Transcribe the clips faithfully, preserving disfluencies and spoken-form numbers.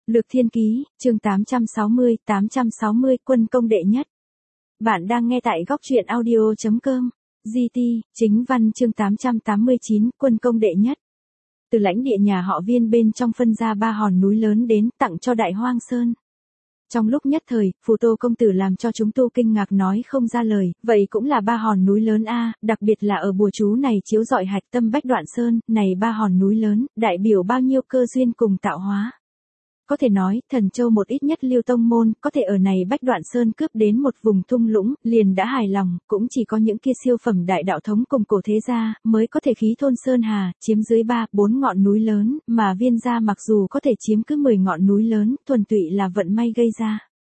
Lược Thiên Ký, chương tám trăm sáu mươi, tám trăm sáu mươi Quân công đệ nhất. Bạn đang nghe tại góc truyện audio chấm com. giê tê, chính văn chương tám trăm tám mươi chín, Quân công đệ nhất. Từ lãnh địa nhà họ Viên bên trong phân ra ba hòn núi lớn đến tặng cho Đại Hoang Sơn. Trong lúc nhất thời, Phù Tô công tử làm cho chúng tu kinh ngạc nói không ra lời, vậy cũng là ba hòn núi lớn a, đặc biệt là ở bùa chú này chiếu rọi hạch tâm Bách Đoạn Sơn, này ba hòn núi lớn, đại biểu bao nhiêu cơ duyên cùng tạo hóa. Có thể nói, Thần Châu một ít nhất Liêu tông môn, có thể ở này Bách Đoạn Sơn cướp đến một vùng thung lũng, liền đã hài lòng, cũng chỉ có những kia siêu phẩm đại đạo thống cùng cổ thế gia, mới có thể khí thôn Sơn Hà, chiếm dưới ba, bốn ngọn núi lớn, mà Viên gia mặc dù có thể chiếm cứ mười ngọn núi lớn, thuần tụy là vận may gây ra.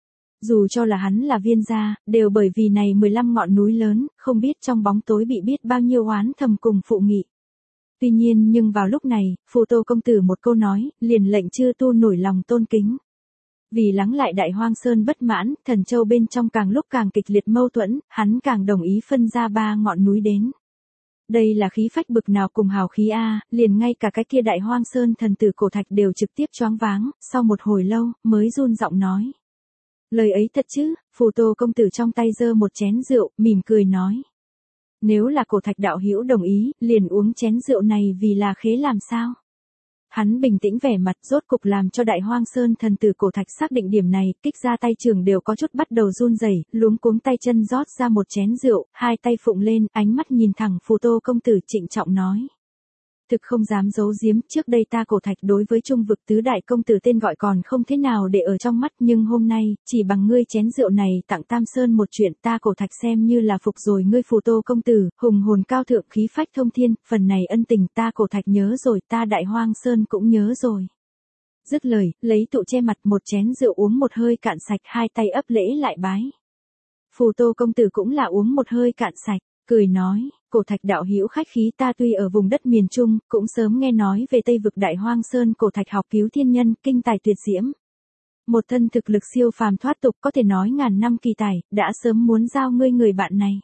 Dù cho là hắn là Viên gia, đều bởi vì này mười lăm ngọn núi lớn, không biết trong bóng tối bị biết bao nhiêu oán thầm cùng phụ nghị. Tuy nhiên nhưng vào lúc này, Phù Tô công tử một câu nói, liền lệnh chư tu nổi lòng tôn kính. Vì lắng lại Đại Hoang Sơn bất mãn, Thần Châu bên trong càng lúc càng kịch liệt mâu thuẫn, hắn càng đồng ý phân ra ba ngọn núi đến. Đây là khí phách bực nào cùng hào khí a, liền ngay cả cái kia Đại Hoang Sơn thần tử cổ thạch đều trực tiếp choáng váng, sau một hồi lâu, mới run giọng nói. Lời ấy thật chứ? Phù Tô công tử trong tay giơ một chén rượu, mỉm cười nói. Nếu là cổ thạch đạo hữu đồng ý, liền uống chén rượu này vì là khế làm sao? Hắn bình tĩnh vẻ mặt rốt cục làm cho Đại Hoang Sơn thần tử cổ thạch xác định điểm này, kích ra tay trường đều có chút bắt đầu run rẩy, luống cuống tay chân rót ra một chén rượu, hai tay phụng lên, ánh mắt nhìn thẳng Phù Tô công tử trịnh trọng nói. Thực không dám giấu giếm, trước đây ta cổ thạch đối với trung vực tứ đại công tử tên gọi còn không thế nào để ở trong mắt, nhưng hôm nay, chỉ bằng ngươi chén rượu này tặng Tam Sơn một chuyện, ta cổ thạch xem như là phục rồi ngươi Phù Tô công tử, hùng hồn cao thượng khí phách thông thiên, phần này ân tình ta cổ thạch nhớ rồi, ta Đại Hoang Sơn cũng nhớ rồi. Dứt lời, lấy tụ che mặt một chén rượu uống một hơi cạn sạch, hai tay ấp lễ lại bái. Phù Tô công tử cũng là uống một hơi cạn sạch, cười nói. Cổ thạch đạo hữu khách khí, ta tuy ở vùng đất miền Trung, cũng sớm nghe nói về Tây vực Đại Hoang Sơn cổ thạch học cứu thiên nhân, kinh tài tuyệt diễm. Một thân thực lực siêu phàm thoát tục, có thể nói ngàn năm kỳ tài, đã sớm muốn giao ngươi người bạn này.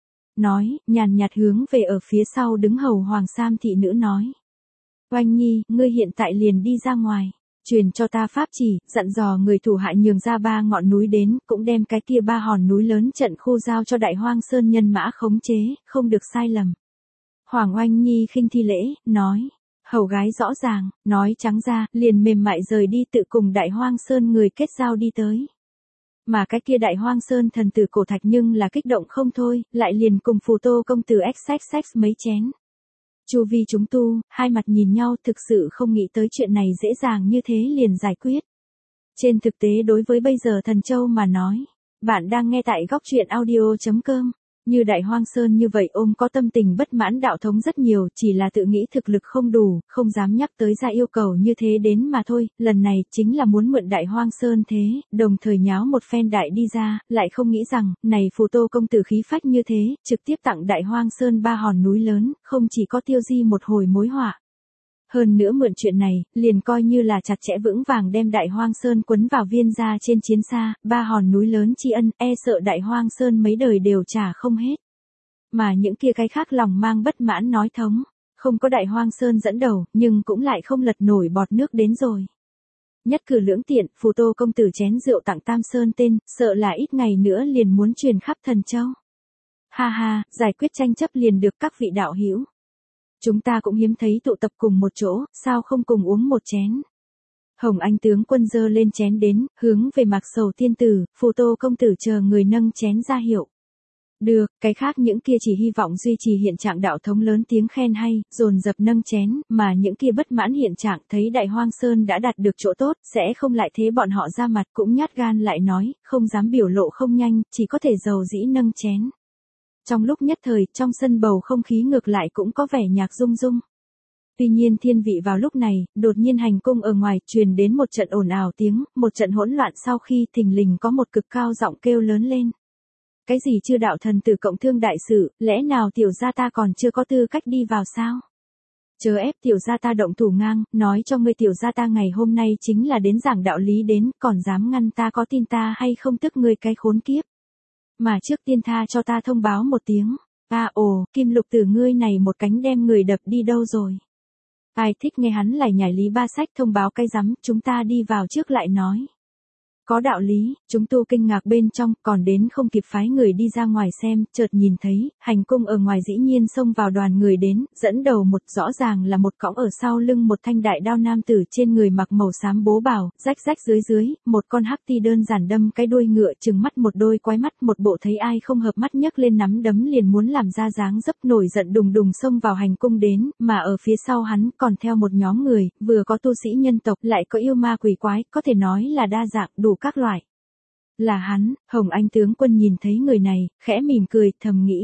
Nói, nhàn nhạt hướng về ở phía sau đứng hầu Hoàng Sam thị nữ nói. Oanh nhi, ngươi hiện tại liền đi ra ngoài. Truyền cho ta pháp chỉ, dặn dò người thủ hạ nhường ra ba ngọn núi đến, cũng đem cái kia ba hòn núi lớn trận khu giao cho Đại Hoang Sơn nhân mã khống chế, không được sai lầm. Hoàng Oanh Nhi khinh thi lễ, nói, hầu gái rõ ràng, nói trắng ra, liền mềm mại rời đi tự cùng Đại Hoang Sơn người kết giao đi tới. Mà cái kia Đại Hoang Sơn thần tử cổ thạch nhưng là kích động không thôi, lại liền cùng Phù Tô công tử xx xx mấy chén. Chu vi chúng tu, hai mặt nhìn nhau thực sự không nghĩ tới chuyện này dễ dàng như thế liền giải quyết. Trên thực tế đối với bây giờ Thần Châu mà nói, bạn đang nghe tại góc truyện audio chấm com. Như Đại Hoang Sơn như vậy ôm có tâm tình bất mãn đạo thống rất nhiều, chỉ là tự nghĩ thực lực không đủ, không dám nhắc tới ra yêu cầu như thế đến mà thôi, lần này chính là muốn mượn Đại Hoang Sơn thế, đồng thời nháo một phen đại đi ra, lại không nghĩ rằng, này Phù Tô công tử khí phách như thế, trực tiếp tặng Đại Hoang Sơn ba hòn núi lớn, không chỉ có tiêu di một hồi mối họa. Hơn nữa mượn chuyện này, liền coi như là chặt chẽ vững vàng đem Đại Hoang Sơn quấn vào Viên gia trên chiến xa, ba hòn núi lớn tri ân, e sợ Đại Hoang Sơn mấy đời đều trả không hết. Mà những kia cái khác lòng mang bất mãn nói thống, không có Đại Hoang Sơn dẫn đầu, nhưng cũng lại không lật nổi bọt nước đến rồi. Nhất cử lưỡng tiện, Phù Tô công tử chén rượu tặng Tam Sơn tên, sợ là ít ngày nữa liền muốn truyền khắp Thần Châu. Ha ha, giải quyết tranh chấp liền được các vị đạo hữu. Chúng ta cũng hiếm thấy tụ tập cùng một chỗ, sao không cùng uống một chén. Hồng Anh tướng quân giơ lên chén đến, hướng về Mạc Sầu tiên tử, Phù Tô công tử chờ người nâng chén ra hiệu. Được, cái khác những kia chỉ hy vọng duy trì hiện trạng đạo thống lớn tiếng khen hay, dồn dập nâng chén, mà những kia bất mãn hiện trạng thấy Đại Hoang Sơn đã đạt được chỗ tốt, sẽ không lại thế bọn họ ra mặt cũng nhát gan lại nói, không dám biểu lộ không nhanh, chỉ có thể dầu dĩ nâng chén. Trong lúc nhất thời, trong sân bầu không khí ngược lại cũng có vẻ nhạc rung rung. Tuy nhiên thiên vị vào lúc này, đột nhiên hành cung ở ngoài, truyền đến một trận ồn ào tiếng, một trận hỗn loạn sau khi thình lình có một cực cao giọng kêu lớn lên. Cái gì chưa đạo thần tử cộng thương đại sự, lẽ nào tiểu gia ta còn chưa có tư cách đi vào sao? Chớ ép tiểu gia ta động thủ ngang, nói cho ngươi tiểu gia ta ngày hôm nay chính là đến giảng đạo lý đến, còn dám ngăn ta có tin ta hay không tức ngươi cái khốn kiếp. Mà trước tiên tha cho ta thông báo một tiếng. À ồ, Kim Lục Tử ngươi này một cánh đem người đập đi đâu rồi? Ai thích nghe hắn lải nhải lý ba sách thông báo cái rắm, chúng ta đi vào trước lại nói. Có đạo lý, chúng tu kinh ngạc bên trong, còn đến không kịp phái người đi ra ngoài xem, chợt nhìn thấy, hành cung ở ngoài dĩ nhiên xông vào đoàn người đến, dẫn đầu một rõ ràng là một cõng ở sau lưng một thanh đại đao nam tử trên người mặc màu xám bố bào, rách rách dưới dưới, một con hắc ti đơn giản đâm cái đuôi ngựa trừng mắt một đôi quái mắt, một bộ thấy ai không hợp mắt nhấc lên nắm đấm liền muốn làm ra dáng dấp nổi giận đùng đùng xông vào hành cung đến, mà ở phía sau hắn còn theo một nhóm người, vừa có tu sĩ nhân tộc lại có yêu ma quỷ quái, có thể nói là đa dạng đủ các loại. Là hắn, Hồng Anh tướng quân nhìn thấy người này, khẽ mỉm cười, thầm nghĩ.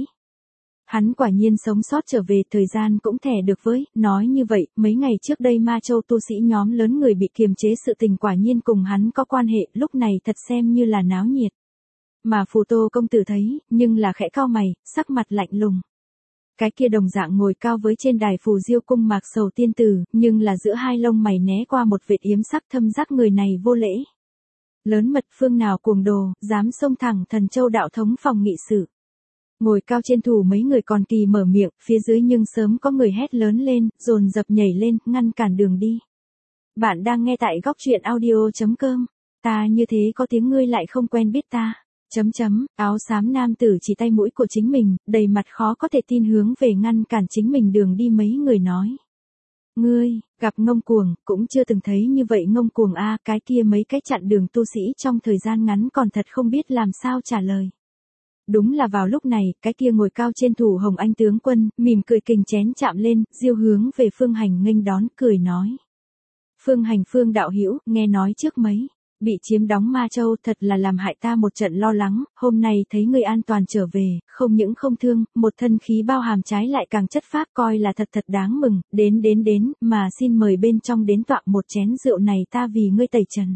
Hắn quả nhiên sống sót trở về, thời gian cũng thẻ được với, nói như vậy, mấy ngày trước đây Ma Châu tu sĩ nhóm lớn người bị kiềm chế sự tình quả nhiên cùng hắn có quan hệ, lúc này thật xem như là náo nhiệt. Mà Phù Tô công tử thấy, nhưng là khẽ cau mày, sắc mặt lạnh lùng. Cái kia đồng dạng ngồi cao với trên đài Phù Diêu cung Mạc Sầu tiên tử, nhưng là giữa hai lông mày né qua một vệt yếm sắc thâm giác người này vô lễ. Lớn mật phương nào cuồng đồ, dám xông thẳng Thần Châu đạo thống phòng nghị sự. Ngồi cao trên thủ mấy người còn kỳ mở miệng, phía dưới nhưng sớm có người hét lớn lên, dồn dập nhảy lên, ngăn cản đường đi. Bạn đang nghe tại góc truyện audio chấm com. Ta như thế có tiếng ngươi lại không quen biết ta. Chấm chấm, áo xám nam tử chỉ tay mũi của chính mình, đầy mặt khó có thể tin hướng về ngăn cản chính mình đường đi mấy người nói. Ngươi, gặp ngông cuồng, cũng chưa từng thấy như vậy ngông cuồng a, cái kia mấy cái chặn đường tu sĩ trong thời gian ngắn còn thật không biết làm sao trả lời. Đúng là vào lúc này, cái kia ngồi cao trên thủ Hồng Anh tướng quân, mỉm cười kình chén chạm lên, diêu hướng về Phương Hành nghênh đón, cười nói. Phương Hành Phương đạo hữu, nghe nói trước mấy. Bị chiếm đóng Ma Châu thật là làm hại ta một trận lo lắng, hôm nay thấy ngươi an toàn trở về, không những không thương, một thân khí bao hàm trái lại càng chất phác coi là thật thật đáng mừng, đến đến đến, mà xin mời bên trong đến tọa một chén rượu này ta vì ngươi tẩy trần.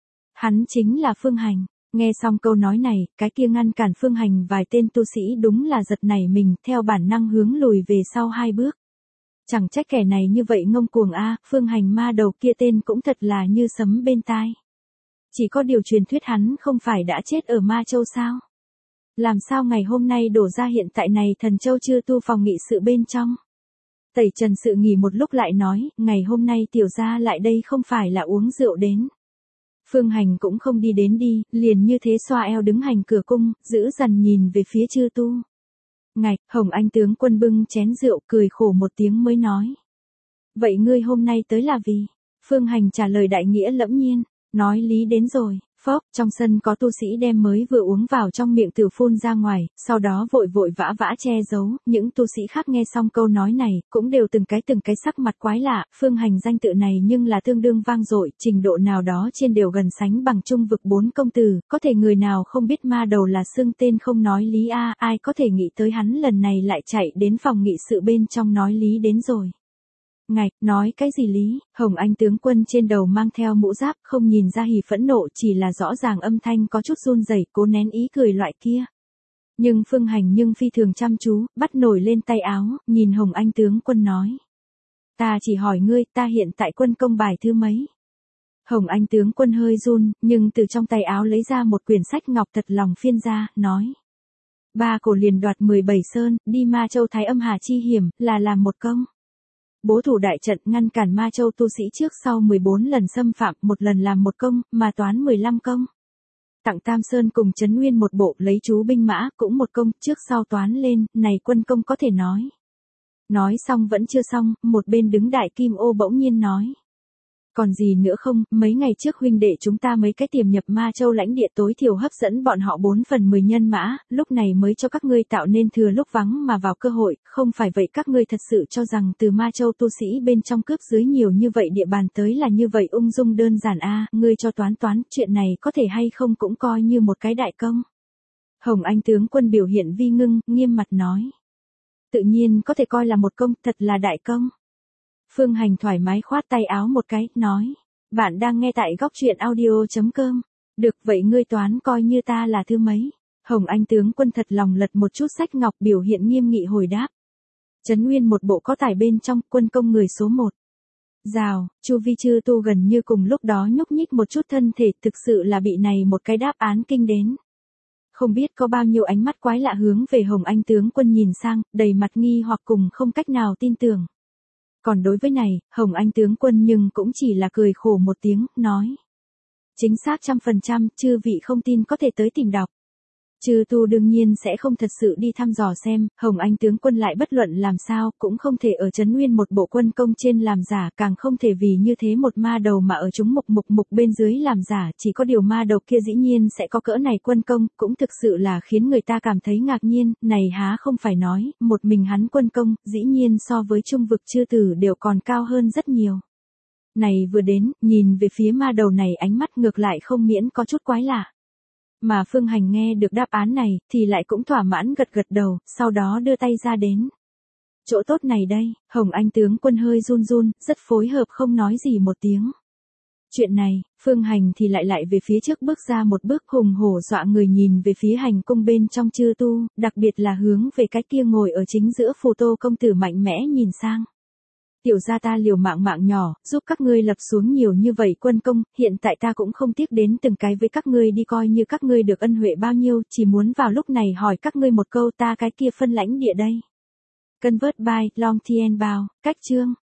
Hắn chính là Phương Hành, nghe xong câu nói này, cái kia ngăn cản Phương Hành vài tên tu sĩ đúng là giật nảy mình, theo bản năng hướng lùi về sau hai bước. Chẳng trách kẻ này như vậy ngông cuồng a, Phương Hành ma đầu kia tên cũng thật là như sấm bên tai. Chỉ có điều truyền thuyết hắn không phải đã chết ở Ma Châu sao? Làm sao ngày hôm nay đổ ra hiện tại này Thần Châu chưa tu phòng nghị sự bên trong? Tẩy trần sự nghỉ một lúc lại nói, ngày hôm nay tiểu gia lại đây không phải là uống rượu đến. Phương Hành cũng không đi đến đi, liền như thế xoa eo đứng hành cửa cung, giữ dằn nhìn về phía chư tu. Ngạch, Hồng Anh tướng quân bưng chén rượu cười khổ một tiếng mới nói. Vậy ngươi hôm nay tới là vì? Phương Hành trả lời đại nghĩa lẫm nhiên. Nói lý đến rồi, phốc, trong sân có tu sĩ đem mới vừa uống vào trong miệng tử phun ra ngoài, sau đó vội vội vã vã che giấu, những tu sĩ khác nghe xong câu nói này, cũng đều từng cái từng cái sắc mặt quái lạ, Phương Hành danh tự này nhưng là tương đương vang dội, trình độ nào đó trên đều gần sánh bằng trung vực bốn công tử, có thể người nào không biết ma đầu là xưng tên không nói lý a, ai có thể nghĩ tới hắn lần này lại chạy đến phòng nghị sự bên trong nói lý đến rồi. Ngạch, nói cái gì lý, Hồng Anh tướng quân trên đầu mang theo mũ giáp, không nhìn ra hỉ phẫn nộ, chỉ là rõ ràng âm thanh có chút run rẩy, cố nén ý cười loại kia. Nhưng Phương Hành nhưng phi thường chăm chú, bắt nổi lên tay áo, nhìn Hồng Anh tướng quân nói. Ta chỉ hỏi ngươi, ta hiện tại quân công bài thứ mấy? Hồng Anh tướng quân hơi run, nhưng từ trong tay áo lấy ra một quyển sách ngọc thật lòng phiên ra, nói. Ba cổ liền đoạt mười bảy sơn, đi Ma Châu Thái Âm Hà chi hiểm, là làm một công. Bố thủ đại trận ngăn cản Ma Châu tu sĩ trước sau mười bốn lần xâm phạm, một lần làm một công, mà toán mười lăm công. Tặng Tam Sơn cùng Trấn Nguyên một bộ lấy chú binh mã, cũng một công, trước sau toán lên, này quân công có thể nói. Nói xong vẫn chưa xong, một bên đứng đại kim ô bỗng nhiên nói. Còn gì nữa không, mấy ngày trước huynh đệ chúng ta mấy cái tiềm nhập Ma Châu lãnh địa tối thiểu hấp dẫn bọn họ bốn phần mười nhân mã, lúc này mới cho các ngươi tạo nên thừa lúc vắng mà vào cơ hội, không phải vậy các ngươi thật sự cho rằng từ Ma Châu tu sĩ bên trong cướp dưới nhiều như vậy địa bàn tới là như vậy ung dung đơn giản a, ngươi cho toán toán, chuyện này có thể hay không cũng coi như một cái đại công. Hồng Anh tướng quân biểu hiện vi ngưng, nghiêm mặt nói. Tự nhiên có thể coi là một công, thật là đại công. Phương Hành thoải mái khoát tay áo một cái, nói. Bạn đang nghe tại góc truyện audio chấm com. Được vậy ngươi toán coi như ta là thứ mấy. Hồng Anh tướng quân thật lòng lật một chút sách ngọc biểu hiện nghiêm nghị hồi đáp. Trấn Nguyên một bộ có tải bên trong, quân công người số một. Rào, Chu Vi chư tu gần như cùng lúc đó nhúc nhích một chút thân thể, thực sự là bị này một cái đáp án kinh đến. Không biết có bao nhiêu ánh mắt quái lạ hướng về Hồng Anh tướng quân nhìn sang, đầy mặt nghi hoặc cùng không cách nào tin tưởng. Còn đối với này, Hồng Anh tướng quân nhưng cũng chỉ là cười khổ một tiếng, nói. Chính xác trăm phần trăm, chư vị không tin có thể tới tìm đọc. Chư tu đương nhiên sẽ không thật sự đi thăm dò xem, Hồng Anh tướng quân lại bất luận làm sao, cũng không thể ở Trấn Nguyên một bộ quân công trên làm giả, càng không thể vì như thế một ma đầu mà ở chúng mục mục mục bên dưới làm giả, chỉ có điều ma đầu kia dĩ nhiên sẽ có cỡ này quân công, cũng thực sự là khiến người ta cảm thấy ngạc nhiên, này há không phải nói, một mình hắn quân công, dĩ nhiên so với trung vực chư tử đều còn cao hơn rất nhiều. Này vừa đến, nhìn về phía ma đầu này ánh mắt ngược lại không miễn có chút quái lạ. Mà Phương Hành nghe được đáp án này, thì lại cũng thỏa mãn gật gật đầu, sau đó đưa tay ra đến. Chỗ tốt này đây, Hồng Anh tướng quân hơi run run, rất phối hợp không nói gì một tiếng. Chuyện này, Phương Hành thì lại lại về phía trước bước ra một bước hùng hổ dọa người nhìn về phía hành cung bên trong chư tu, đặc biệt là hướng về cái kia ngồi ở chính giữa phù tô công tử mạnh mẽ nhìn sang. Tiểu gia ta liều mạng mạng nhỏ, giúp các ngươi lập xuống nhiều như vậy quân công, hiện tại ta cũng không tiếc đến từng cái với các ngươi đi coi như các ngươi được ân huệ bao nhiêu, chỉ muốn vào lúc này hỏi các ngươi một câu ta cái kia phân lãnh địa đây. Convert by Long Tien Bao, cách chương.